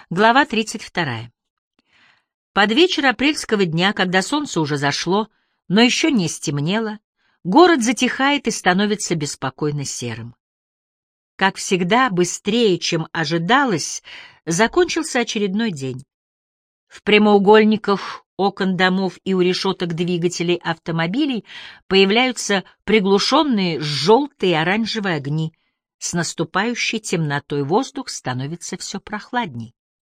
Глава 32. Под вечер апрельского дня, когда солнце уже зашло, но еще не стемнело, город затихает и становится беспокойно серым. Как всегда, быстрее, чем ожидалось, закончился очередной день. В прямоугольниках окон домов и у решеток двигателей автомобилей появляются приглушенные желтые и оранжевые огни. С наступающей темнотой воздух становится все прохладней.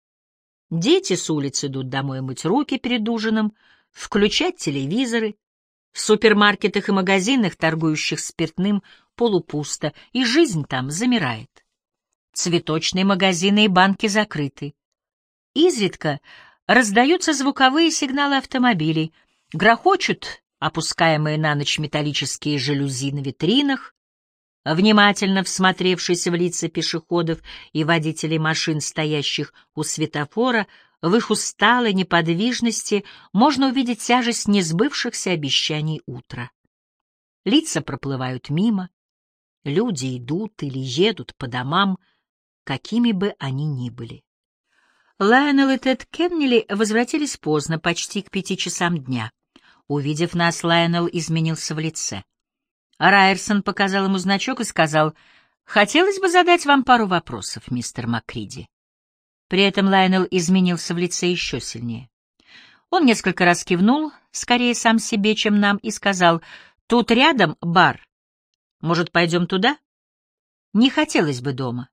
Дети с улиц идут домой мыть руки перед ужином, включать телевизоры. В супермаркетах и магазинах, торгующих спиртным, полупусто, и жизнь там замирает. Цветочные магазины и банки закрыты. Изредка раздаются звуковые сигналы автомобилей, грохочут опускаемые на ночь металлические жалюзи на витринах. Внимательно всмотревшись в лица пешеходов и водителей машин, стоящих у светофора, в их усталой неподвижности можно увидеть тяжесть несбывшихся обещаний утра. Лица проплывают мимо, люди идут или едут по домам, какими бы они ни были. Лайонел и Тед Кеннелли возвратились поздно, почти к 5 часам дня. Увидев нас, Лайонел изменился в лице. Райерсон показал ему значок и сказал: «Хотелось бы задать вам пару вопросов, мистер Макриди». При этом Лайонел изменился в лице еще сильнее. Он несколько раз кивнул, скорее сам себе, чем нам, и сказал: «Тут рядом бар. Может, пойдем туда?» Не хотелось бы дома.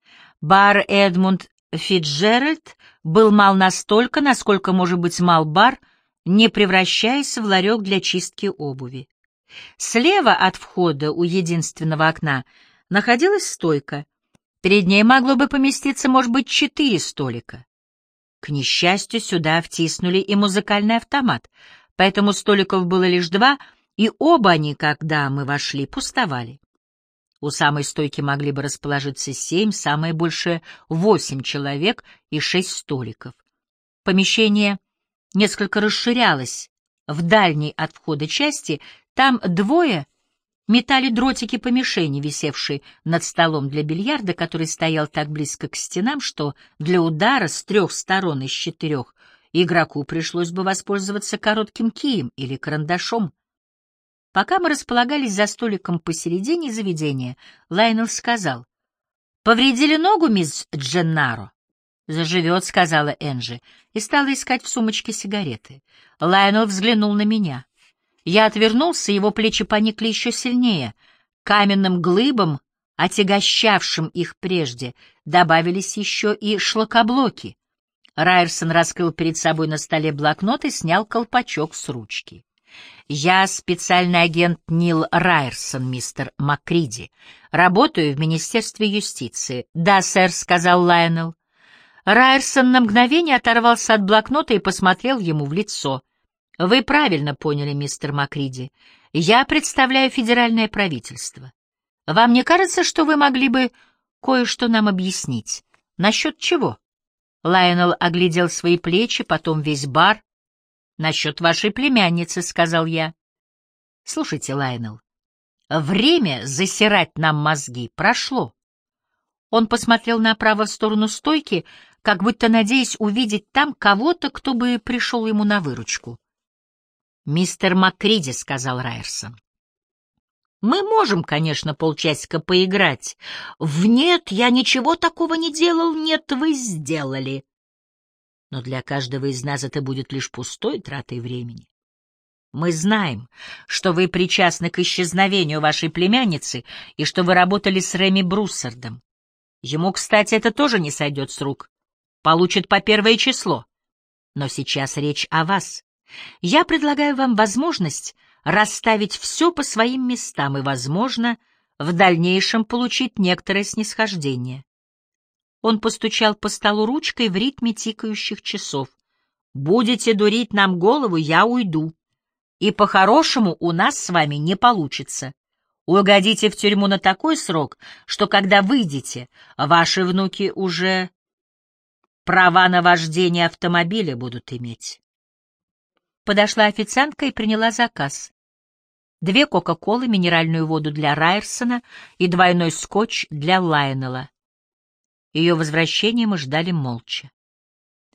Бар Эдмунд Фитджеральд был мал настолько, насколько может быть мал бар, не превращаясь в ларек для чистки обуви. Слева от входа у единственного окна находилась стойка. Перед ней могло бы поместиться, может быть, 4 столика. К несчастью, сюда втиснули и музыкальный автомат, поэтому столиков было лишь 2, и оба они, когда мы вошли, пустовали. У самой стойки могли бы расположиться 7, самое большее — 8 человек и 6 столиков. Помещение несколько расширялось. В дальней от входа части там 2 метали дротики по мишени, висевшей над столом для бильярда, который стоял так близко к стенам, что для удара с 3 сторон из 4 игроку пришлось бы воспользоваться коротким кием или карандашом. Пока мы располагались за столиком посередине заведения, Лайонел сказал: «Повредили ногу, мисс Дженнаро?» «Заживет», — сказала Энджи, и стала искать в сумочке сигареты. Лайонел взглянул на меня. Я отвернулся, его плечи поникли еще сильнее. Каменным глыбам, отягощавшим их прежде, добавились еще и шлакоблоки. Райерсон раскрыл перед собой на столе блокнот и снял колпачок с ручки. «Я специальный агент Нил Райерсон, мистер Макриди. Работаю в Министерстве юстиции». «Да, сэр», — сказал Лайонел. Райерсон на мгновение оторвался от блокнота и посмотрел ему в лицо. «Вы правильно поняли, мистер Макриди. Я представляю федеральное правительство. Вам не кажется, что вы могли бы кое-что нам объяснить? Насчет чего?» Лайонел оглядел свои плечи, потом весь бар. «Насчет вашей племянницы», — сказал я. «Слушайте, Лайонел, время засирать нам мозги прошло». Он посмотрел направо в сторону стойки, как будто надеясь увидеть там кого-то, кто бы пришел ему на выручку. «Мистер Макриди», — сказал Райерсон, — «мы можем, конечно, полчасика поиграть. Нет, я ничего такого не делал, нет, вы сделали. Но для каждого из нас это будет лишь пустой тратой времени. Мы знаем, что вы причастны к исчезновению вашей племянницы и что вы работали с Реми Бруссардом. Ему, кстати, это тоже не сойдет с рук. Получит по 1 число. Но сейчас речь о вас. Я предлагаю вам возможность расставить все по своим местам и, возможно, в дальнейшем получить некоторое снисхождение». Он постучал по столу ручкой в ритме тикающих часов. «Будете дурить нам голову, я уйду. И по-хорошему у нас с вами не получится. Угодите в тюрьму на такой срок, что когда выйдете, ваши внуки уже права на вождение автомобиля будут иметь». Подошла официантка и приняла заказ. 2 кока-колы, минеральную воду для Райерсона и двойной скотч для Лайонела. Ее возвращения мы ждали молча.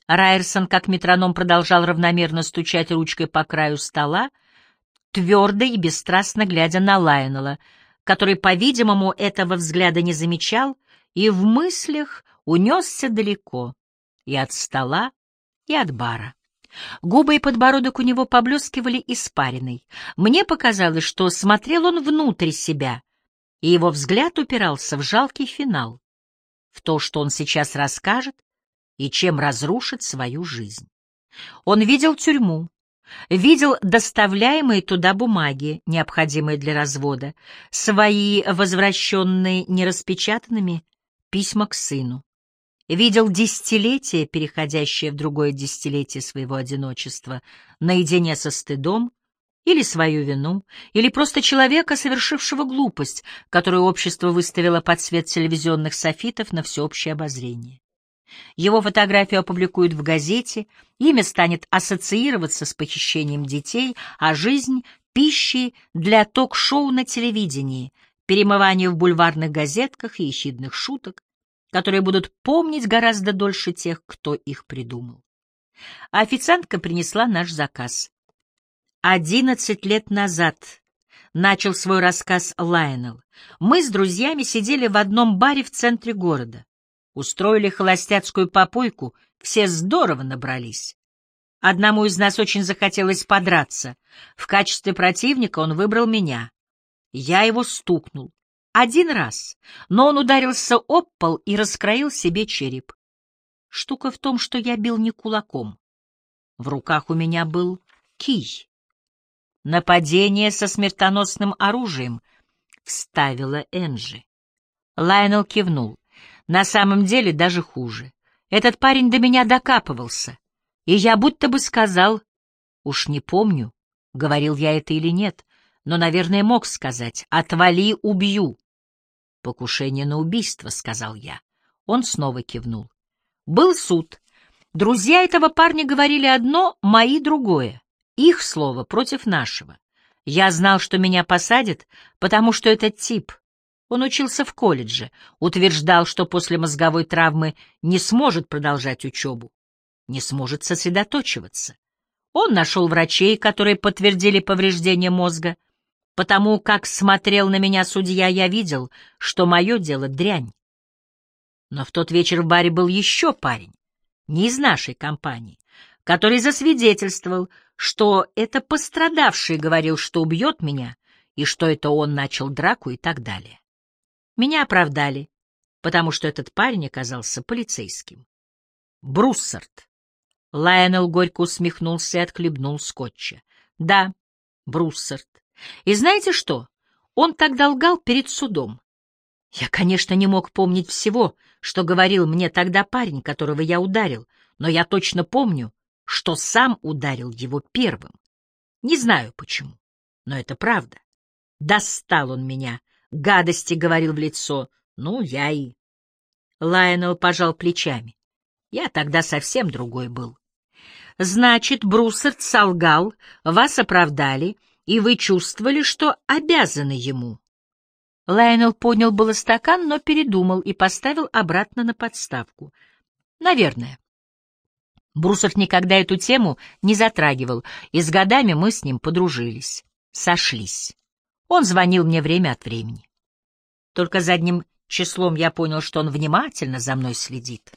Райерсон, как метроном, продолжал равномерно стучать ручкой по краю стола, твердо и бесстрастно глядя на Лайонела, который, по-видимому, этого взгляда не замечал и в мыслях унесся далеко и от стола, и от бара. Губы и подбородок у него поблескивали испариной. Мне показалось, что смотрел он внутрь себя, и его взгляд упирался в жалкий финал, в то, что он сейчас расскажет и чем разрушит свою жизнь. Он видел тюрьму, видел доставляемые туда бумаги, необходимые для развода, свои возвращенные нераспечатанными письма к сыну. Видел десятилетие, переходящее в другое десятилетие своего одиночества, наедине со стыдом, или свою вину, или просто человека, совершившего глупость, которую общество выставило под свет телевизионных софитов на всеобщее обозрение. Его фотографию опубликуют в газете, имя станет ассоциироваться с похищением детей, а жизнь — пищей для ток-шоу на телевидении, перемыванию в бульварных газетках и ехидных шуток, которые будут помнить гораздо дольше тех, кто их придумал. А официантка принесла наш заказ. 11 лет назад начал свой рассказ Лайонел. Мы с друзьями сидели в одном баре в центре города. Устроили холостяцкую попойку, все здорово набрались. Одному из нас очень захотелось подраться. В качестве противника он выбрал меня. Я его стукнул. Один раз, но он ударился об пол и раскроил себе череп. Штука в том, что я бил не кулаком. В руках у меня был кий. «Нападение со смертоносным оружием», — вставила Энджи. Лайонел кивнул. «На самом деле даже хуже. Этот парень до меня докапывался, и я будто бы сказал, уж не помню, говорил я это или нет, но, наверное, мог сказать: «Отвали, убью». «Покушение на убийство», — сказал я. Он снова кивнул. Был суд. Друзья этого парня говорили одно, мои — другое. Их слово против нашего. Я знал, что меня посадят, потому что этот тип, он учился в колледже, утверждал, что после мозговой травмы не сможет продолжать учебу, не сможет сосредоточиваться. Он нашел врачей, которые подтвердили повреждение мозга. Потому как смотрел на меня судья, я видел, что мое дело дрянь. Но в тот вечер в баре был еще парень, не из нашей компании, который засвидетельствовал, что это пострадавший говорил, что убьет меня, и что это он начал драку и так далее. Меня оправдали, потому что этот парень оказался полицейским. Бруссард. Лайонел горько усмехнулся и отхлебнул скотча. Да, Бруссард. И знаете что? Он тогда лгал перед судом. Я, конечно, не мог помнить всего, что говорил мне тогда парень, которого я ударил, но я точно помню, что сам ударил его первым. Не знаю почему, но это правда. Достал он меня, гадости говорил в лицо. Ну, я и... Лайонел пожал плечами. Я тогда совсем другой был. Значит, Бруссард солгал, вас оправдали, и вы чувствовали, что обязаны ему. Лайонел поднял было стакан, но передумал и поставил обратно на подставку. Наверное. Бруссард никогда эту тему не затрагивал, и с годами мы с ним подружились, сошлись. Он звонил мне время от времени. Только задним числом я понял, что он внимательно за мной следит.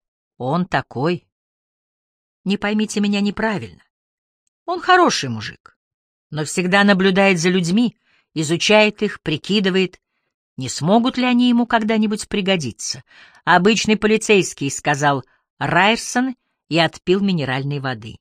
Он такой. Не поймите меня неправильно. Он хороший мужик, но всегда наблюдает за людьми, изучает их, прикидывает, не смогут ли они ему когда-нибудь пригодиться. Обычный полицейский, — сказал Райерсон и отпил минеральной воды.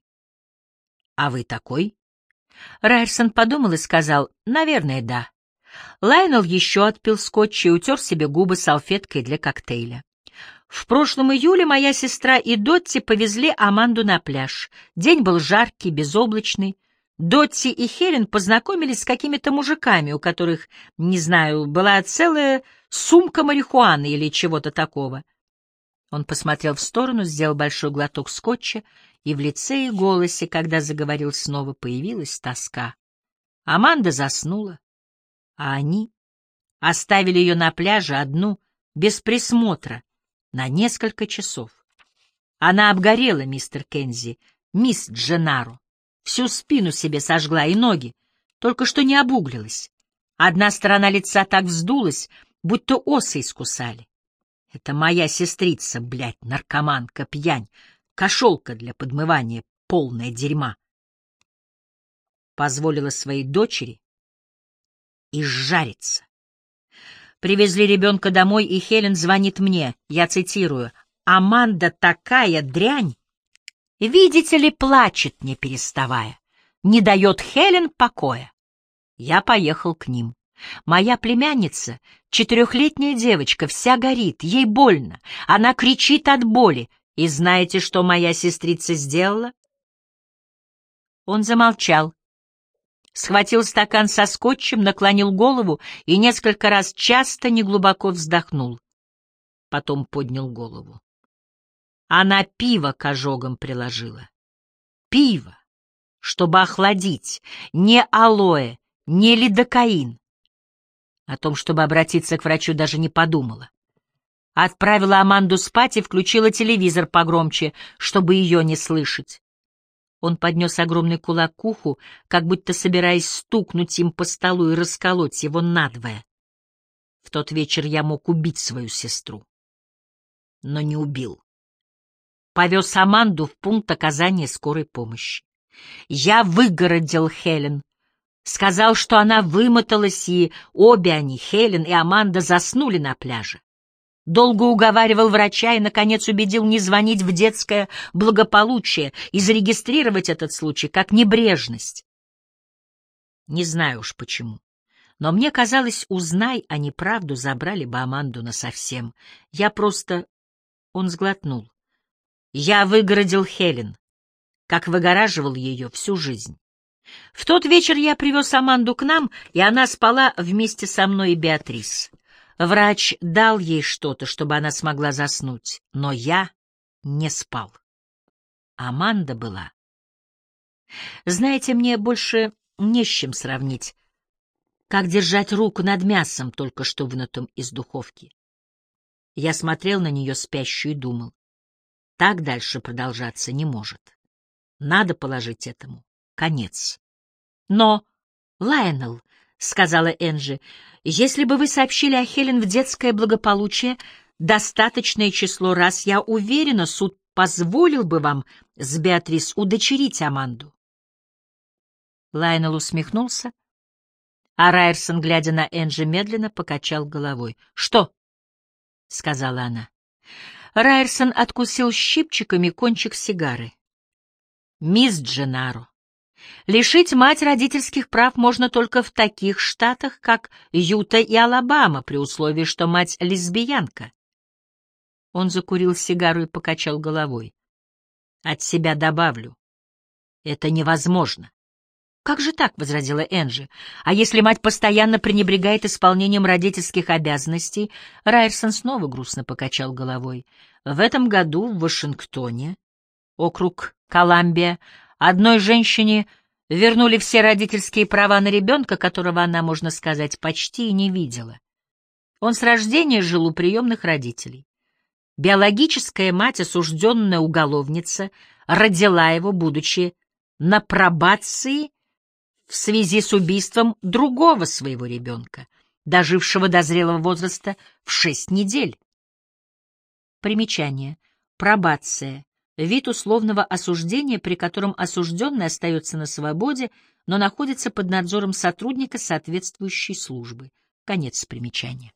— А вы такой? Райерсон подумал и сказал: — Наверное, да. Лайонел еще отпил скотч и утер себе губы салфеткой для коктейля. В прошлом июле моя сестра и Дотти повезли Аманду на пляж. День был жаркий, безоблачный. Дотти и Хелен познакомились с какими-то мужиками, у которых, не знаю, была целая сумка марихуаны или чего-то такого. Он посмотрел в сторону, сделал большой глоток скотча, и в лице и голосе, когда заговорил снова, появилась тоска. Аманда заснула, а они оставили ее на пляже одну, без присмотра, на несколько часов. Она обгорела, мистер Кензи, мисс Дженаро. Всю спину себе сожгла и ноги, только что не обуглилась. Одна сторона лица так вздулась, будто осы искусали. Это моя сестрица, блядь, наркоманка, пьянь, кошелка для подмывания, полная дерьма. Позволила своей дочери изжариться. Привезли ребенка домой, и Хелен звонит мне, я цитирую, «Аманда такая дрянь! Видите ли, плачет, не переставая, не дает Хелен покоя». Я поехал к ним. Моя племянница, 4-летняя девочка, вся горит, ей больно, она кричит от боли. И знаете, что моя сестрица сделала? Он замолчал, схватил стакан со скотчем, наклонил голову и несколько раз часто неглубоко вздохнул. Потом поднял голову. Она пиво к ожогам приложила. Пиво, чтобы охладить, не алоэ, не лидокаин. О том, чтобы обратиться к врачу, даже не подумала. Отправила Аманду спать и включила телевизор погромче, чтобы ее не слышать. Он поднес огромный кулак к уху, как будто собираясь стукнуть им по столу и расколоть его надвое. В тот вечер я мог убить свою сестру, но не убил. Повез Аманду в пункт оказания скорой помощи. Я выгородил Хелен, сказал, что она вымоталась, и обе они, Хелен и Аманда, заснули на пляже. Долго уговаривал врача и, наконец, убедил не звонить в детское благополучие и зарегистрировать этот случай как небрежность. Не знаю уж почему, но мне казалось, узнай они правду, забрали бы Аманду насовсем. Я просто... Он сглотнул. Я выгородил Хелен, как выгораживал ее всю жизнь. В тот вечер я привез Аманду к нам, и она спала вместе со мной и Беатрис. Врач дал ей что-то, чтобы она смогла заснуть, но я не спал. Аманда была. Знаете, мне больше не с чем сравнить, как держать руку над мясом, только что вынутым из духовки. Я смотрел на нее спящую и думал, так дальше продолжаться не может. Надо положить этому конец. Но, Лайонел, — сказала Энджи, — если бы вы сообщили о Хелен в детское благополучие достаточное число раз, я уверена, суд позволил бы вам с Беатрис удочерить Аманду. Лайонел усмехнулся, а Райерсон, глядя на Энджи, медленно покачал головой. — Что? — сказала она. Райерсон откусил щипчиками кончик сигары. — Мисс Дженаро, лишить мать родительских прав можно только в таких штатах, как Юта и Алабама, при условии, что мать лесбиянка. Он закурил сигару и покачал головой. От себя добавлю. Это невозможно. «Как же так?» — возразила Энджи. «А если мать постоянно пренебрегает исполнением родительских обязанностей?» Райерсон снова грустно покачал головой. «В этом году в Вашингтоне, округ Колумбия, одной женщине вернули все родительские права на ребенка, которого она, можно сказать, почти и не видела. Он с рождения жил у приемных родителей. Биологическая мать, осужденная уголовница, родила его, будучи на пробации в связи с убийством другого своего ребенка, дожившего до зрелого возраста в 6 недель. Примечание. Пробация. Вид условного осуждения, при котором осужденный остается на свободе, но находится под надзором сотрудника соответствующей службы. Конец примечания.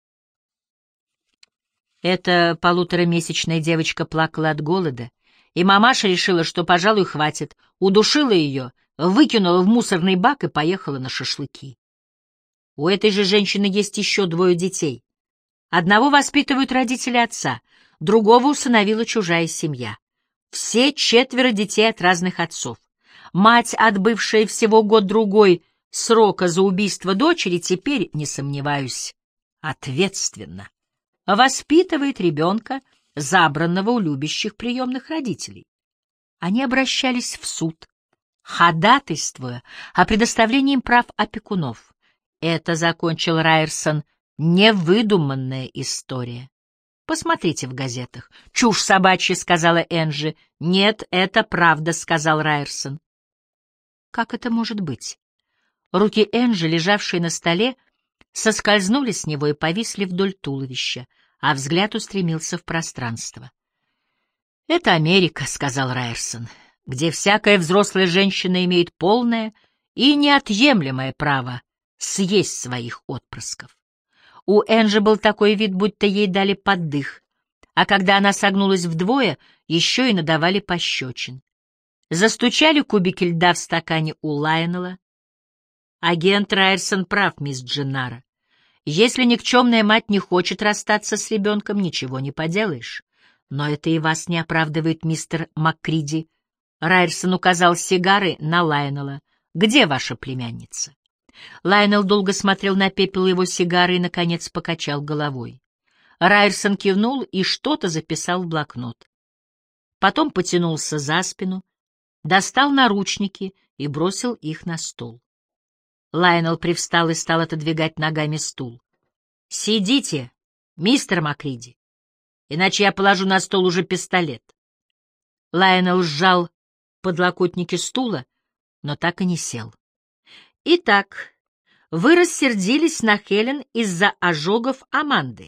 Эта полуторамесячная девочка плакала от голода, и мамаша решила, что, пожалуй, хватит, удушила ее, выкинула в мусорный бак и поехала на шашлыки. У этой же женщины есть еще 2 детей. Одного воспитывают родители отца, другого усыновила чужая семья. Все 4 детей от разных отцов. Мать, отбывшая всего год-другой срока за убийство дочери, теперь, не сомневаюсь, ответственно воспитывает ребенка, забранного у любящих приемных родителей. Они обращались в суд, ходатайствуя о предоставлении им прав опекунов. Это, закончил Райерсон, невыдуманная история. Посмотрите в газетах. «Чушь собачья», — сказала Энджи. «Нет, это правда», — сказал Райерсон. Как это может быть? Руки Энджи, лежавшие на столе, соскользнули с него и повисли вдоль туловища, а взгляд устремился в пространство. «Это Америка», — сказал Райерсон, — «где всякая взрослая женщина имеет полное и неотъемлемое право съесть своих отпрысков». У Энджи был такой вид, будто ей дали поддых, а когда она согнулась вдвое, еще и надавали пощечин. Застучали кубики льда в стакане у Лайонела. «Агент Райерсон прав, мисс Дженнара. Если никчемная мать не хочет расстаться с ребенком, ничего не поделаешь. Но это и вас не оправдывает, мистер МакКриди». Райерсон указал сигары на Лайонела. «Где ваша племянница?» Лайонел долго смотрел на пепел его сигары и, наконец, покачал головой. Райерсон кивнул и что-то записал в блокнот. Потом потянулся за спину, достал наручники и бросил их на стол. Лайонел привстал и стал отодвигать ногами стул. «Сидите, мистер МакКриди, иначе я положу на стол уже пистолет». Лайонел сжал подлокотники стула, но так и не сел. «Итак, вы рассердились на Хелен из-за ожогов Аманды.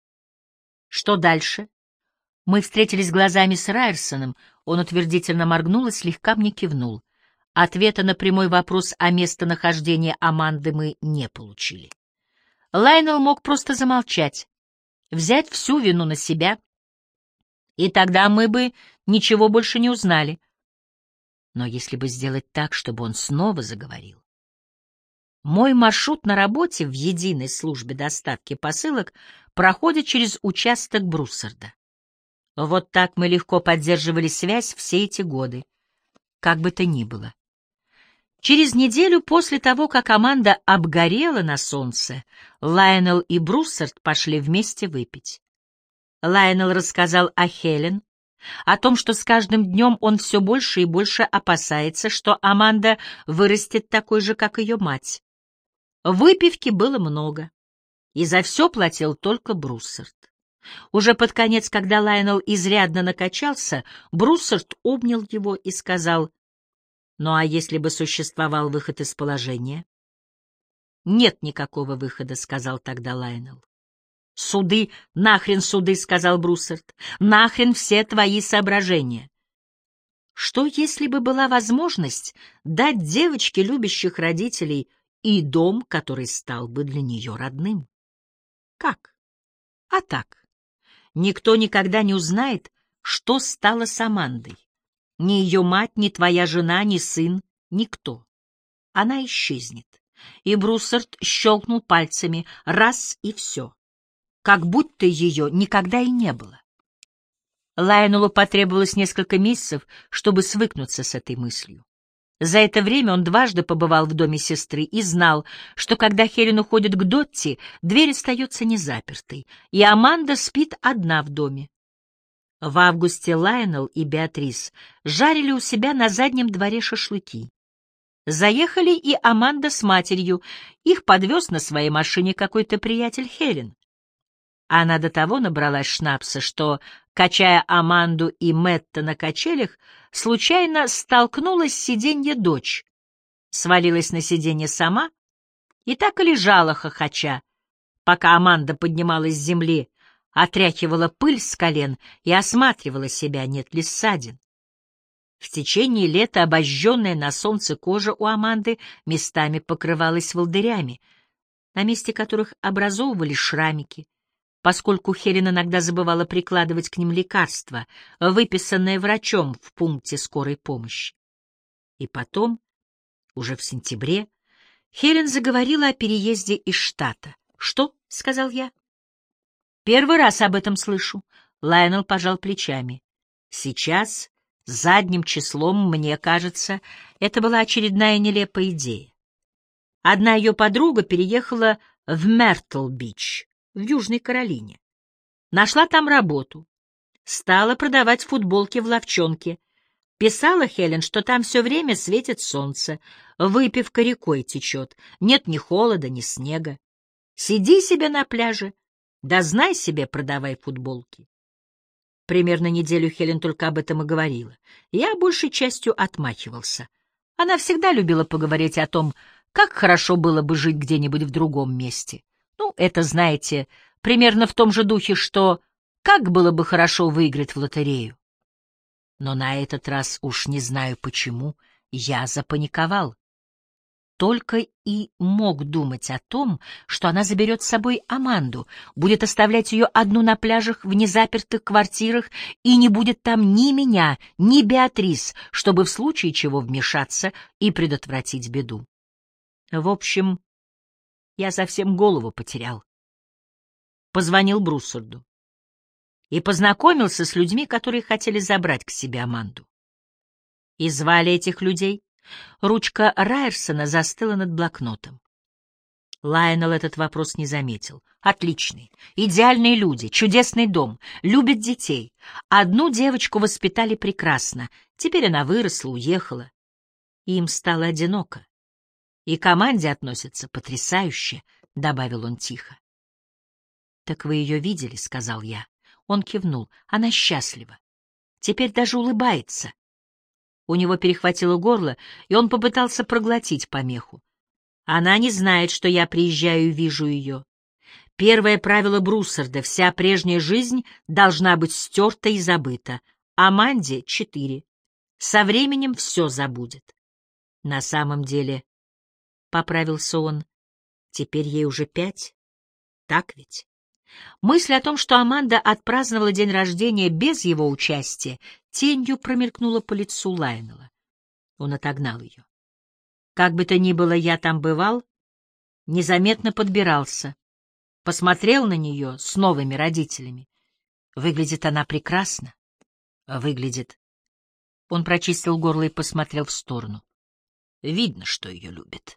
Что дальше?» Мы встретились глазами с Райерсоном, он утвердительно моргнул и слегка мне кивнул. Ответа на прямой вопрос о местонахождении Аманды мы не получили. Лайонел мог просто замолчать, взять всю вину на себя, и тогда мы бы ничего больше не узнали. Но если бы сделать так, чтобы он снова заговорил... Мой маршрут на работе в единой службе доставки посылок проходит через участок Бруссарда. Вот так мы легко поддерживали связь все эти годы, как бы то ни было. Через неделю после того, как Аманда обгорела на солнце, Лайонел и Бруссард пошли вместе выпить. Лайонел рассказал о Хелен, о том, что с каждым днем он все больше и больше опасается, что Аманда вырастет такой же, как ее мать. Выпивки было много, и за все платил только Бруссард. Уже под конец, когда Лайонел изрядно накачался, Бруссард обнял его и сказал: «Ну а если бы существовал выход из положения?» «Нет никакого выхода», — сказал тогда Лайонел. «Суды, нахрен суды», — сказал Бруссард, — «нахрен все твои соображения». Что, если бы была возможность дать девочке любящих родителей и дом, который стал бы для нее родным? Как? А так. Никто никогда не узнает, что стало с Амандой. Ни ее мать, ни твоя жена, ни сын, никто. Она исчезнет. И Бруссард щелкнул пальцами, раз и все. Как будто ее никогда и не было. Лайонелу потребовалось несколько месяцев, чтобы свыкнуться с этой мыслью. За это время он дважды побывал в доме сестры и знал, что когда Хелен уходит к Дотти, дверь остается незапертой, и Аманда спит одна в доме. В августе Лайонел и Беатрис жарили у себя на заднем дворе шашлыки. Заехали и Аманда с матерью, их подвез на своей машине какой-то приятель Хелен. Она до того набралась шнапса, что, качая Аманду и Мэтта на качелях, случайно столкнулась с сиденья дочь, свалилась на сиденье сама и так и лежала хохоча, пока Аманда поднималась с земли, отряхивала пыль с колен и осматривала себя, нет ли ссадин. В течение лета обожженная на солнце кожа у Аманды местами покрывалась волдырями, на месте которых образовывались шрамики, поскольку Хелен иногда забывала прикладывать к ним лекарства, выписанные врачом в пункте скорой помощи. И потом, уже в сентябре, Хелен заговорила о переезде из штата. «Что?» — сказал я. «Первый раз об этом слышу». Лайонел пожал плечами. «Сейчас, задним числом, мне кажется, это была очередная нелепая идея. Одна ее подруга переехала в Мертл-Бич, в Южной Каролине. Нашла там работу. Стала продавать футболки в лавчонке. Писала Хелен, что там все время светит солнце, выпивка рекой течет, нет ни холода, ни снега. Сиди себе на пляже, Да знай себе, продавай футболки. Примерно неделю Хелен только об этом и говорила. Я большей частью отмахивался. Она всегда любила поговорить о том, как хорошо было бы жить где-нибудь в другом месте. Ну, это, знаете, примерно в том же духе, что как было бы хорошо выиграть в лотерею. Но на этот раз, уж не знаю почему, я запаниковал. Только и мог думать о том, что она заберет с собой Аманду, будет оставлять ее одну на пляжах в незапертых квартирах, и не будет там ни меня, ни Беатрис, чтобы в случае чего вмешаться и предотвратить беду. В общем, я совсем голову потерял. Позвонил Бруссарду и познакомился с людьми, которые хотели забрать к себе Аманду. И звали этих людей. Ручка Райерсона застыла над блокнотом. Лайонел этот вопрос не заметил. Отличные, идеальные люди, чудесный дом, любят детей. Одну девочку воспитали прекрасно. Теперь она выросла, уехала. И им стало одиноко. И к команде относятся потрясающе, — добавил он тихо. — Так вы ее видели, — сказал я. Он кивнул. Она счастлива. Теперь даже улыбается. У него перехватило горло, и он попытался проглотить помеху. Она не знает, что я приезжаю и вижу ее. Первое правило Бруссарда — вся прежняя жизнь должна быть стерта и забыта. Аманде 4. Со временем все забудет. На самом деле, — поправился он, — теперь ей уже 5. Так ведь? Мысль о том, что Аманда отпраздновала день рождения без его участия, тенью промелькнула по лицу Лайонела. Он отогнал ее. Как бы то ни было, я там бывал, незаметно подбирался, посмотрел на нее с новыми родителями. Выглядит она прекрасно. Выглядит. Он прочистил горло и посмотрел в сторону. Видно, что ее любит.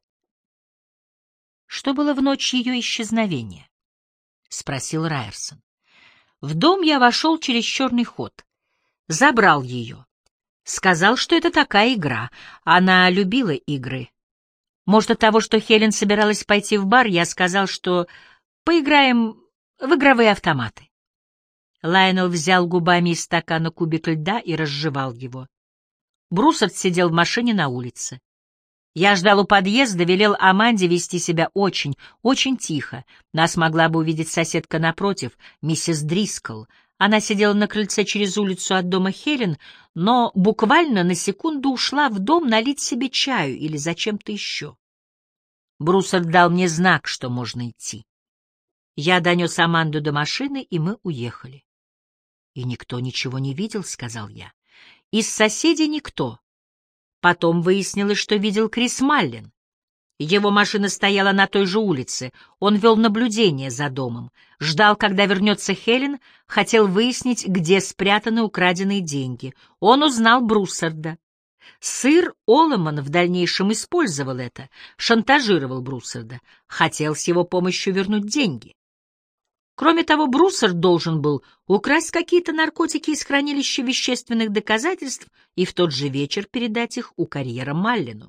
Что было в ночь ее исчезновения? — спросил Райерсон. В дом я вошел через черный ход. Забрал ее. Сказал, что это такая игра. Она любила игры. Может, от того, что Хелен собиралась пойти в бар, я сказал, что поиграем в игровые автоматы. Лайонел взял губами из стакана кубик льда и разжевал его. Бруссард сидел в машине на улице. Я ждал у подъезда, велел Аманде вести себя очень, очень тихо. Нас могла бы увидеть соседка напротив, миссис Дрискл. Она сидела на крыльце через улицу от дома Хелен, но буквально на секунду ушла в дом налить себе чаю или зачем-то еще. Бруссард дал мне знак, что можно идти. Я донес Аманду до машины, и мы уехали. — И никто ничего не видел, — сказал я. — Из соседей никто. Потом выяснилось, что видел Крис Маллен. Его машина стояла на той же улице. Он вел наблюдение за домом, ждал, когда вернется Хелен, хотел выяснить, где спрятаны украденные деньги. Он узнал Бруссарда. Сыр Оллеман в дальнейшем использовал это, шантажировал Бруссарда, хотел с его помощью вернуть деньги. Кроме того, Бруссард должен был украсть какие-то наркотики из хранилища вещественных доказательств и в тот же вечер передать их у карьера Маллену.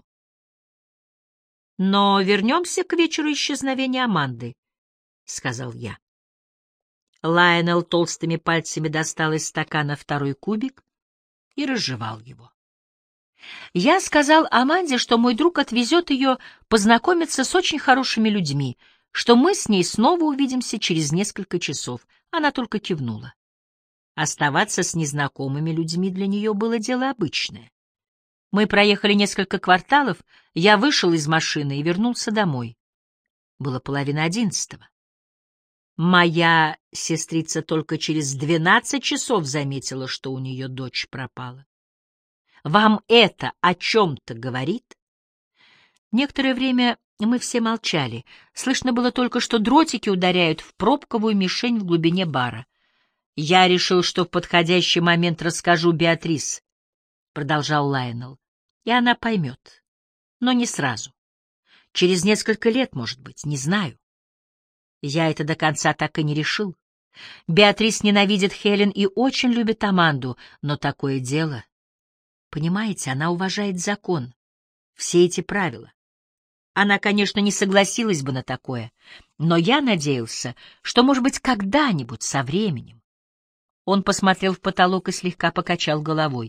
Но вернемся к вечеру исчезновения Аманды, — сказал я. Лайонел толстыми пальцами достал из стакана второй кубик и разжевал его. Я сказал Аманде, что мой друг отвезет ее познакомиться с очень хорошими людьми, что мы с ней снова увидимся через несколько часов. Она только кивнула. Оставаться с незнакомыми людьми для нее было дело обычное. Мы проехали несколько кварталов, я вышел из машины и вернулся домой. Было 10:30. Моя сестрица только через 12 часов заметила, что у нее дочь пропала. Вам это о чем-то говорит? Некоторое время мы все молчали. Слышно было только, что дротики ударяют в пробковую мишень в глубине бара. Я решил, что в подходящий момент расскажу Беатрис, — продолжал Лайонел, — и она поймет. Но не сразу. Через несколько лет, может быть, не знаю. Я это до конца так и не решил. Беатрис ненавидит Хелен и очень любит Аманду, но такое дело. Понимаете, она уважает закон, все эти правила. Она, конечно, не согласилась бы на такое, но я надеялся, что, может быть, когда-нибудь со временем. Он посмотрел в потолок и слегка покачал головой.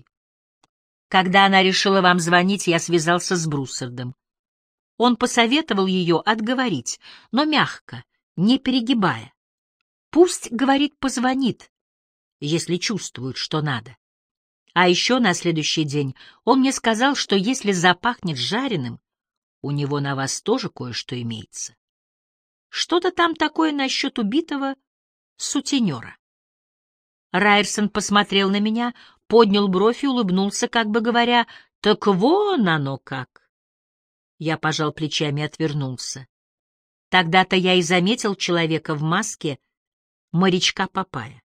Когда она решила вам звонить, я связался с Бруссардом. Он посоветовал ее отговорить, но мягко, не перегибая. Пусть, говорит, позвонит, если чувствует, что надо. А еще на следующий день он мне сказал, что если запахнет жареным, у него на вас тоже кое-что имеется. Что-то там такое насчет убитого сутенера. Райерсон посмотрел на меня, поднял бровь и улыбнулся, как бы говоря, «Так вон оно как!» Я пожал плечами и отвернулся. Тогда-то я и заметил человека в маске, морячка Папая.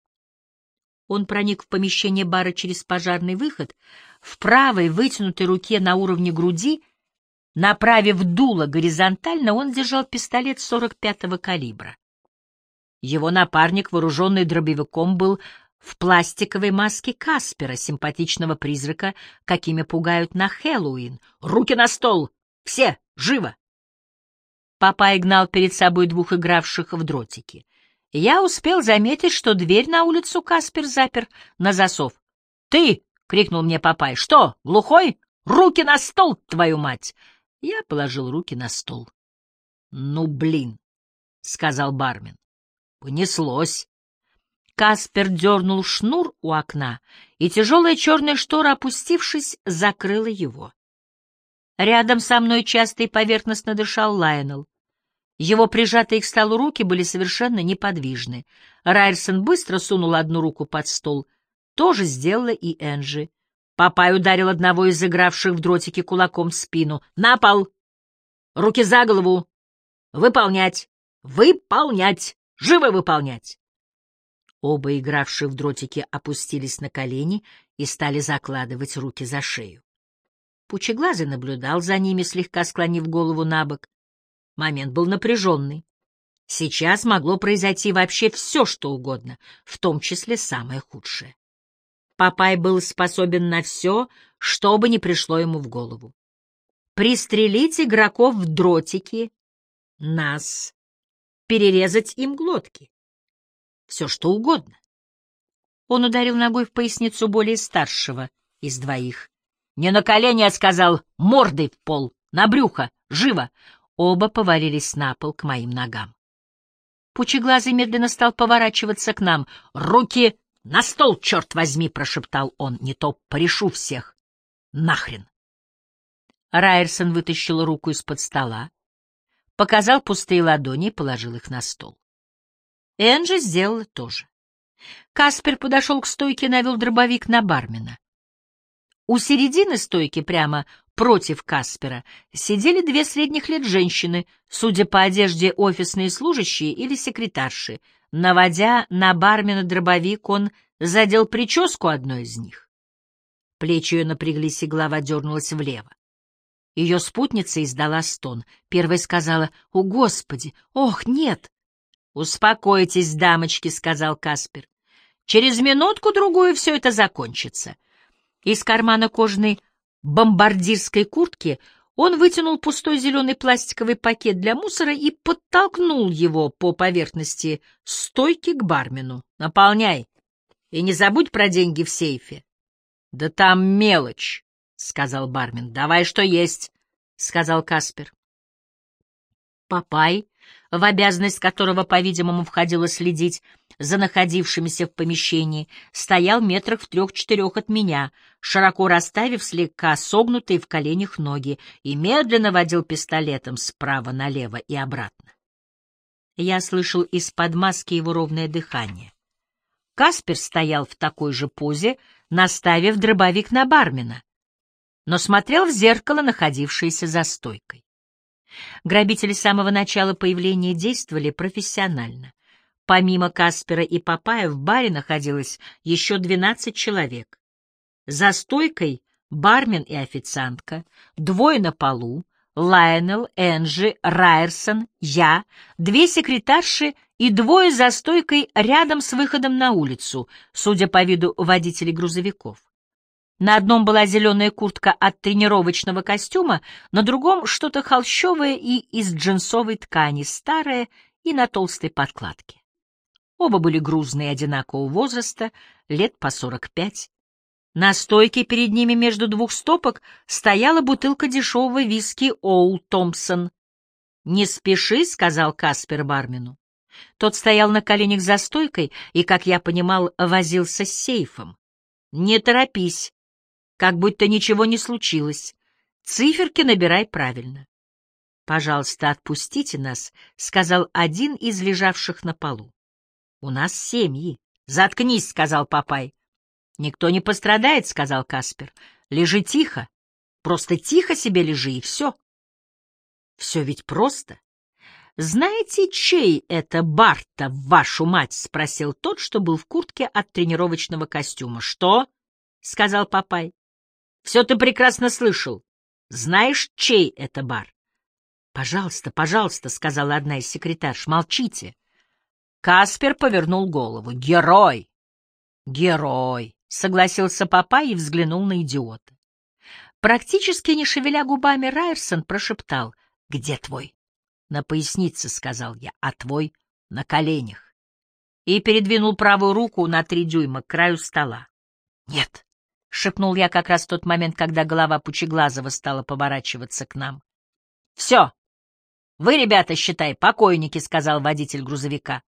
Он проник в помещение бара через пожарный выход, в правой вытянутой руке на уровне груди, направив дуло горизонтально, он держал пистолет 45-го калибра. Его напарник, вооруженный дробовиком, был в пластиковой маске Каспера, симпатичного призрака, какими пугают на Хэллоуин. «Руки на стол! Все! Живо!» Папай гнал перед собой двух игравших в дротики. Я успел заметить, что дверь на улицу Каспер запер на засов. «Ты!» — крикнул мне Папай. «Что, глухой? Руки на стол, твою мать!» Я положил руки на стол. «Ну, блин!» — сказал бармен. «Понеслось!» Каспер дернул шнур у окна, и тяжелая черная штора, опустившись, закрыла его. Рядом со мной часто и поверхностно дышал Лайонел. Его прижатые к столу руки были совершенно неподвижны. Райерсон быстро сунул одну руку под стол. То же сделала и Энджи. Папай ударил одного из игравших в дротике кулаком в спину. «На пол! Руки за голову! Выполнять! Выполнять! Живо выполнять!» Оба игравшие в дротике опустились на колени и стали закладывать руки за шею. Пучеглазый наблюдал за ними, слегка склонив голову на бок. Момент был напряженный. Сейчас могло произойти вообще все, что угодно, в том числе самое худшее. Папай был способен на все, что бы ни пришло ему в голову. Пристрелить игроков в дротики, нас, перерезать им глотки. Все, что угодно. Он ударил ногой в поясницу более старшего из двоих. «Не на колени, я сказал, мордой в пол, на брюхо, живо!» Оба повалились на пол к моим ногам. Пучеглазый медленно стал поворачиваться к нам. «Руки на стол, черт возьми!» — прошептал он. «Не то порешу всех! Нахрен!» Райерсон вытащил руку из-под стола, показал пустые ладони и положил их на стол. Энджи сделала то же. Каспер подошел к стойке и навел дробовик на бармена. У середины стойки, прямо против Каспера, сидели две средних лет женщины, судя по одежде, офисные служащие или секретарши. Наводя на бармена дробовик, он задел прическу одной из них. Плечи ее напряглись, и голова дернулась влево. Ее спутница издала стон. Первая сказала: «О, Господи! Ох, нет!» «Успокойтесь, дамочки», — сказал Каспер. «Через минутку-другую все это закончится». Из кармана кожаной бомбардирской куртки он вытянул пустой зеленый пластиковый пакет для мусора и подтолкнул его по поверхности стойки к бармену. «Наполняй. И не забудь про деньги в сейфе». «Да там мелочь», — сказал бармен. «Давай, что есть», — сказал Каспер. Папай, в обязанность которого, по-видимому, входило следить за находившимися в помещении, стоял метрах в 3-4 от меня, широко расставив слегка согнутые в коленях ноги, и медленно водил пистолетом справа налево и обратно. Я слышал из-под маски его ровное дыхание. Каспер стоял в такой же позе, наставив дробовик на бармена, но смотрел в зеркало, находившееся за стойкой. Грабители с самого начала появления действовали профессионально. Помимо Каспера и Папая в баре находилось еще 12 человек. За стойкой бармен и официантка, двое на полу, Лайонел, Энджи, Райерсон, я, две секретарши и двое за стойкой рядом с выходом на улицу, судя по виду водителей грузовиков. На одном была зеленая куртка от тренировочного костюма, на другом что-то холщовое и из джинсовой ткани, старое и на толстой подкладке. Оба были грузные одинакового возраста, лет по 45. На стойке перед ними между двух стопок стояла бутылка дешевого виски «Оул Томпсон». «Не спеши», — сказал Каспер бармену. Тот стоял на коленях за стойкой и, как я понимал, возился с сейфом. «Не торопись, как будто ничего не случилось. Циферки набирай правильно». «Пожалуйста, отпустите нас», — сказал один из лежавших на полу. «У нас семьи». «Заткнись», — сказал Папай. «Никто не пострадает», — сказал Каспер. «Лежи тихо. Просто тихо себе лежи, и все». «Все ведь просто». «Знаете, чей это бар-то, вашу мать?» — спросил тот, что был в куртке от тренировочного костюма. «Что?» — сказал Папай. «Все ты прекрасно слышал. Знаешь, чей это бар?» «Пожалуйста, пожалуйста», — сказала одна из секретарш, — «молчите». Каспер повернул голову. «Герой! Герой!» — согласился Папай и взглянул на идиота. Практически не шевеля губами, Райерсон прошептал: «Где твой?» «На пояснице», — сказал я, — «а твой на коленях». И передвинул правую руку на 3 дюйма к краю стола. «Нет», — шепнул я как раз в тот момент, когда голова Пучеглазого стала поворачиваться к нам. «Все. Вы, ребята, считай, покойники», — сказал водитель грузовика.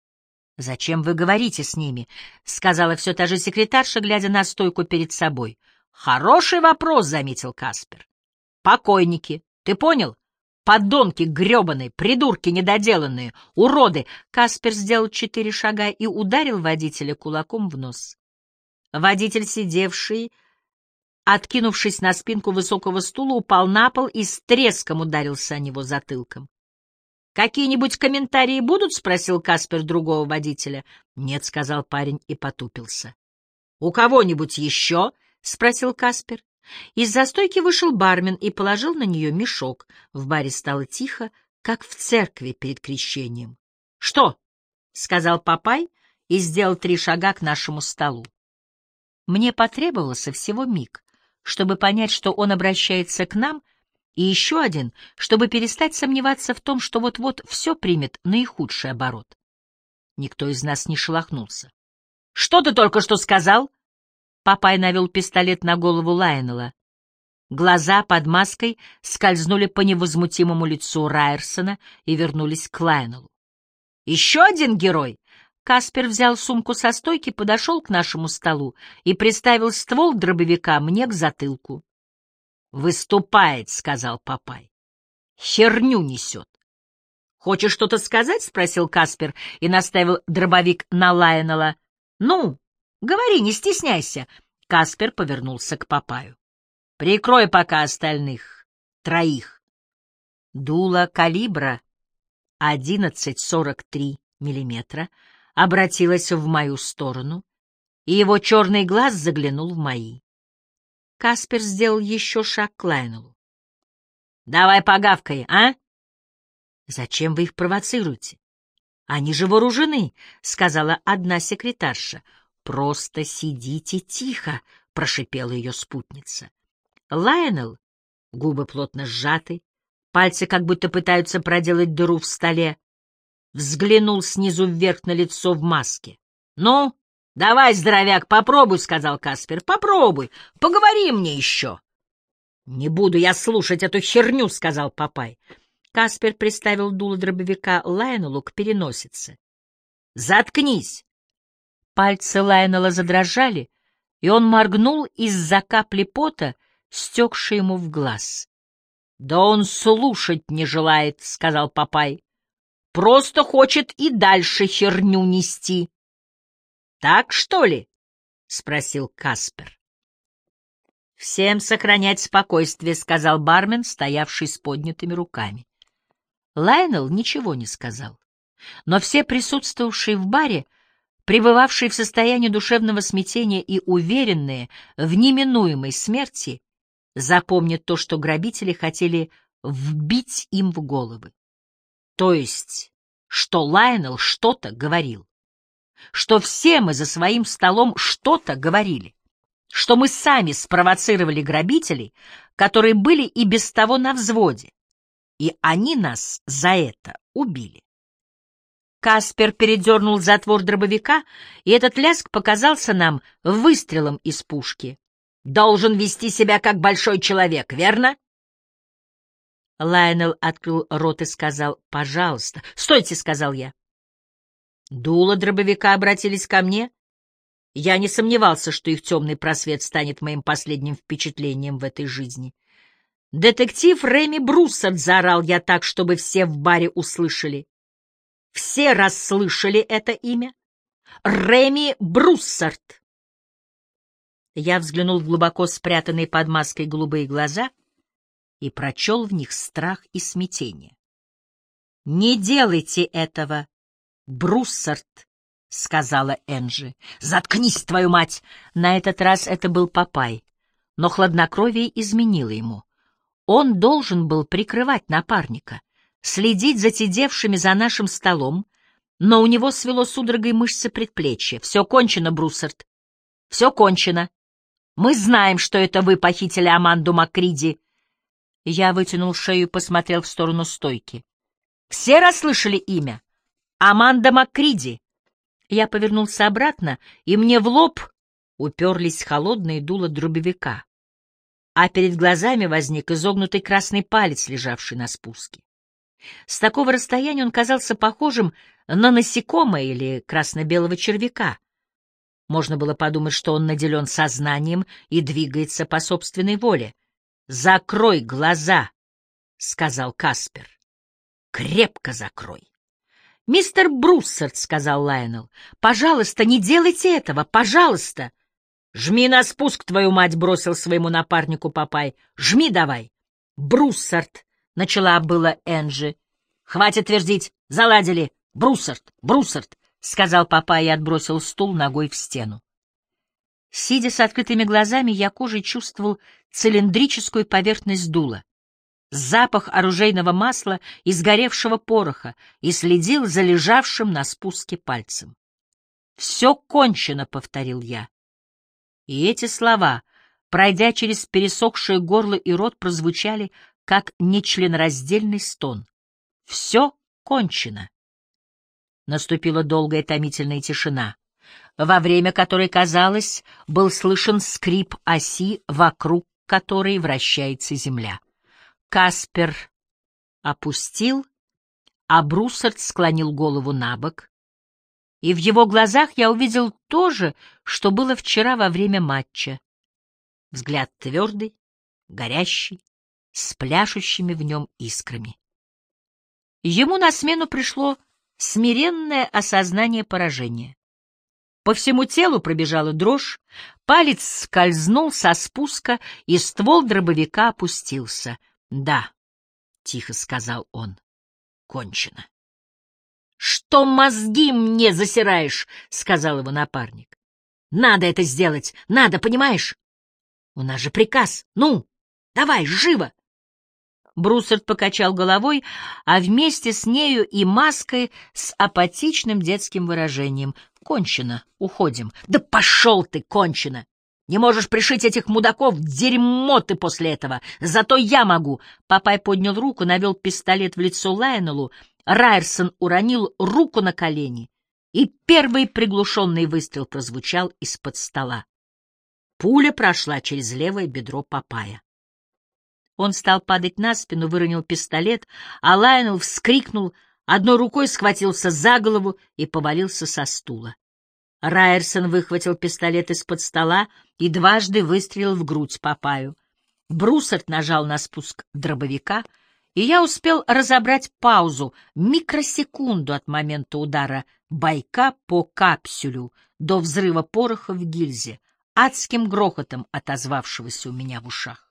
«Зачем вы говорите с ними?» — сказала все та же секретарша, глядя на стойку перед собой. «Хороший вопрос», — заметил Каспер. «Покойники. Ты понял? Подонки гребаные, придурки недоделанные, уроды!» Каспер сделал 4 шага и ударил водителя кулаком в нос. Водитель, сидевший, откинувшись на спинку высокого стула, упал на пол и с треском ударился о него затылком. «Какие-нибудь комментарии будут?» — спросил Каспер другого водителя. «Нет», — сказал парень и потупился. «У кого-нибудь еще?» — спросил Каспер. Из-за стойки вышел бармен и положил на нее мешок. В баре стало тихо, как в церкви перед крещением. «Что?» — сказал Папай и сделал 3 шага к нашему столу. Мне потребовался всего миг, чтобы понять, что он обращается к нам, и еще один, чтобы перестать сомневаться в том, что вот-вот все примет наихудший оборот. Никто из нас не шелохнулся. «Что ты только что сказал?» Папай навел пистолет на голову Лайонела. Глаза под маской скользнули по невозмутимому лицу Райерсона и вернулись к Лайонелу. «Еще один герой!» Каспер взял сумку со стойки, подошел к нашему столу и приставил ствол дробовика мне к затылку. «Выступает», — сказал Папай. «Херню несет». «Хочешь что-то сказать?» — спросил Каспер и наставил дробовик на Лайонела. «Ну, говори, не стесняйся». Каспер повернулся к Папаю. «Прикрой пока остальных 3». Дуло калибра 11,43 миллиметра обратилось в мою сторону, и его черный глаз заглянул в мои. Каспер сделал еще шаг к Лайонелу. «Давай погавкай, а?» «Зачем вы их провоцируете? Они же вооружены», — сказала одна секретарша. «Просто сидите тихо», — прошипела ее спутница. Лайонел, губы плотно сжаты, пальцы как будто пытаются проделать дыру в столе, взглянул снизу вверх на лицо в маске. «Ну, давай, здоровяк, попробуй», — сказал Каспер. «Попробуй, поговори мне еще». «Не буду я слушать эту херню», — сказал Папай. Каспер приставил дуло дробовика Лайонелу к переносице. «Заткнись!» Пальцы Лайонела задрожали, и он моргнул из-за капли пота, стекшей ему в глаз. «Да он слушать не желает», — сказал Папай. «Просто хочет и дальше херню нести». «Так, что ли?» — спросил Каспер. «Всем сохранять спокойствие», — сказал бармен, стоявший с поднятыми руками. Лайонел ничего не сказал, но все присутствовавшие в баре, пребывавшие в состоянии душевного смятения и уверенные в неминуемой смерти, запомнят то, что грабители хотели вбить им в головы. То есть, что Лайонел что-то говорил, что все мы за своим столом что-то говорили. что мы сами спровоцировали грабителей, которые были и без того на взводе, и они нас за это убили. Каспер передернул затвор дробовика, и этот лязг показался нам выстрелом из пушки. «Должен вести себя как большой человек, верно?» Лайонелл открыл рот и сказал: «Пожалуйста». «Стойте», — сказал я. Дула дробовика обратились ко мне. Я не сомневался, что их темный просвет станет моим последним впечатлением в этой жизни. «Детектив Реми Бруссард», — заорал я так, чтобы все в баре услышали. Все расслышали это имя. Реми Бруссард. Я взглянул в глубоко спрятанные под маской голубые глаза и прочел в них страх и смятение. «Не делайте этого, Бруссард», — сказала Энджи. «Заткнись, твою мать!» На этот раз это был Папай, но хладнокровие изменило ему. Он должен был прикрывать напарника, следить за сидевшими за нашим столом, но у него свело судорогой мышцы предплечья. «Все кончено, Бруссард. Все кончено. Мы знаем, что это вы похитили Аманду Макриди». Я вытянул шею и посмотрел в сторону стойки. «Все расслышали имя? Аманда Макриди». Я повернулся обратно, и мне в лоб уперлись холодные дула дробовика, а перед глазами возник изогнутый красный палец, лежавший на спуске. С такого расстояния он казался похожим на насекомое или красно-белого червяка. Можно было подумать, что он наделен сознанием и двигается по собственной воле. «Закрой глаза», — сказал Каспер. «Крепко закрой». «Мистер Бруссард», — сказал Лайонелл, — «пожалуйста, не делайте этого, пожалуйста». «Жми на спуск, твою мать», — бросил своему напарнику Папай. «Жми давай». «Бруссард», — начала было Энджи. «Хватит твердить, заладили. Бруссард, Бруссард», — сказал Папай и отбросил стул ногой в стену. Сидя с открытыми глазами, я кожей чувствовал цилиндрическую поверхность дула, запах оружейного масла и сгоревшего пороха, и следил за лежавшим на спуске пальцем. «Все кончено», — повторил я. И эти слова, пройдя через пересохшее горло и рот, прозвучали как нечленораздельный стон. «Все кончено». Наступила долгая томительная тишина, во время которой, казалось, был слышен скрип оси, вокруг которой вращается земля. Каспер опустил, а Бруссард склонил голову набок, и в его глазах я увидел то же, что было вчера во время матча. Взгляд твердый, горящий, с пляшущими в нем искрами. Ему на смену пришло смиренное осознание поражения. По всему телу пробежала дрожь, палец скользнул со спуска, и ствол дробовика опустился. «Да», — тихо сказал он, — «кончено». «Что мозги мне засираешь?» — сказал его напарник. «Надо это сделать, надо, понимаешь? У нас же приказ. Ну, давай, живо!» Бруссард покачал головой, а вместе с нею и маской с апатичным детским выражением. «Кончено, уходим». «Да пошел ты, кончено! Не можешь пришить этих мудаков, дерьмо ты после этого! Зато я могу!» Папай поднял руку, навел пистолет в лицо Лайонеллу. Райерсон уронил руку на колени, и первый приглушенный выстрел прозвучал из-под стола. Пуля прошла через левое бедро Папая. Он стал падать на спину, выронил пистолет, а Лайонелл вскрикнул, одной рукой схватился за голову и повалился со стула. Райерсон выхватил пистолет из-под стола и дважды выстрелил в грудь Папаю. Бруссард нажал на спуск дробовика, и я успел разобрать паузу, микросекунду от момента удара байка по капсюлю до взрыва пороха в гильзе, адским грохотом отозвавшегося у меня в ушах.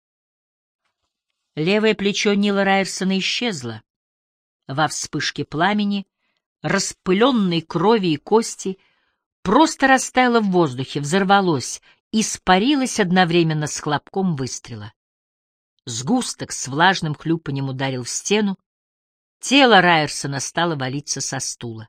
Левое плечо Нила Райерсона исчезло. Во вспышке пламени, распыленной крови и кости, просто растаяло в воздухе, взорвалось, испарилось одновременно с хлопком выстрела. Сгусток с влажным хлюпаньем ударил в стену, тело Райерсона стало валиться со стула.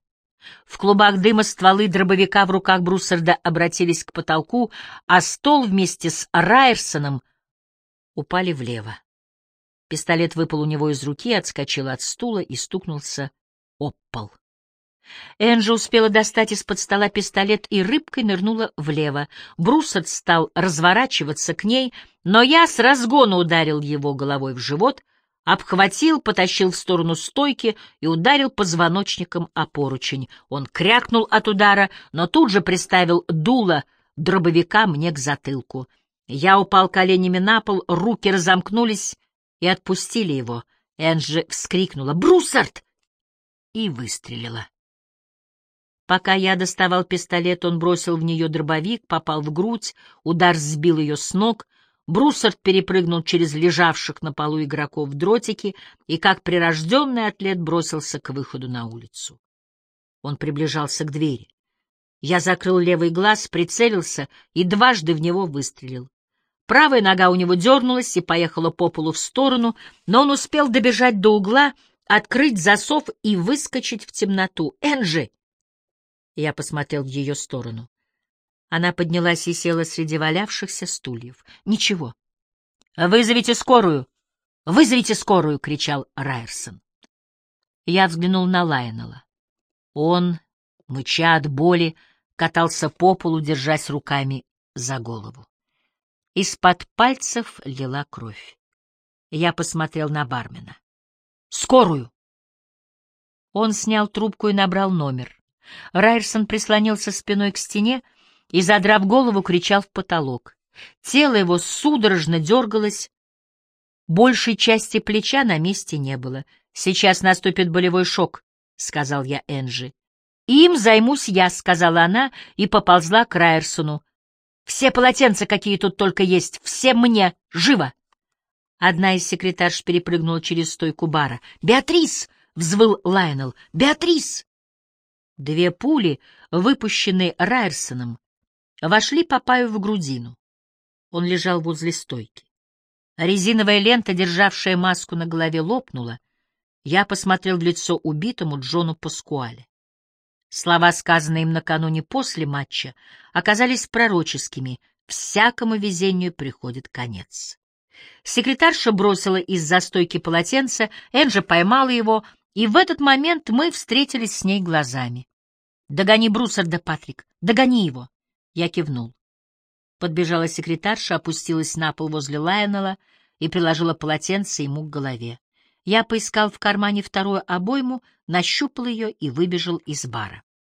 В клубах дыма стволы дробовика в руках Бруссарда обратились к потолку, а стол вместе с Райерсоном упали влево. Пистолет выпал у него из руки, отскочил от стула и стукнулся об пол. Энджи успела достать из-под стола пистолет и рыбкой нырнула влево. Бруссард стал разворачиваться к ней, но я с разгона ударил его головой в живот, обхватил, потащил в сторону стойки и ударил позвоночником о поручень. Он крякнул от удара, но тут же приставил дуло дробовика мне к затылку. Я упал коленями на пол, руки разомкнулись и отпустили его. Энджи вскрикнула «Бруссард!» и выстрелила. Пока я доставал пистолет, он бросил в нее дробовик, попал в грудь, удар сбил ее с ног. Бруссард перепрыгнул через лежавших на полу игроков дротики и, как прирожденный атлет, бросился к выходу на улицу. Он приближался к двери. Я закрыл левый глаз, прицелился и дважды в него выстрелил. Правая нога у него дернулась и поехала по полу в сторону, но он успел добежать до угла, открыть засов и выскочить в темноту. «Энджи!» Я посмотрел в ее сторону. Она поднялась и села среди валявшихся стульев. «Ничего». «Вызовите скорую! Вызовите скорую!» — кричал Райерсон. Я взглянул на Лайонелла. Он, мыча от боли, катался по полу, держась руками за голову. Из-под пальцев лила кровь. Я посмотрел на бармена. «Скорую!» Он снял трубку и набрал номер. Райерсон прислонился спиной к стене и, задрав голову, кричал в потолок. Тело его судорожно дергалось, большей части плеча на месте не было. «Сейчас наступит болевой шок», — сказал я Энджи. «Им займусь я», — сказала она и поползла к Райерсону. «Все полотенца, какие тут только есть, все мне! Живо!» Одна из секретарш перепрыгнула через стойку бара. «Беатрис!» — взвыл Лайонелл. «Беатрис!» Две пули, выпущенные Райерсоном, вошли Папаю в грудину. Он лежал возле стойки. Резиновая лента, державшая маску на голове, лопнула. Я посмотрел в лицо убитому Джону Паскуале. Слова, сказанные им накануне после матча, оказались пророческими. Всякому везению приходит конец. Секретарша бросила из-за стойки полотенце, Энджи поймала его, и в этот момент мы встретились с ней глазами. «Догони Бруссарда, Патрик, догони его!» Я кивнул. Подбежала секретарша, опустилась на пол возле Лайонелла и приложила полотенце ему к голове. Я поискал в кармане вторую обойму, нащупал ее и выбежал из бара.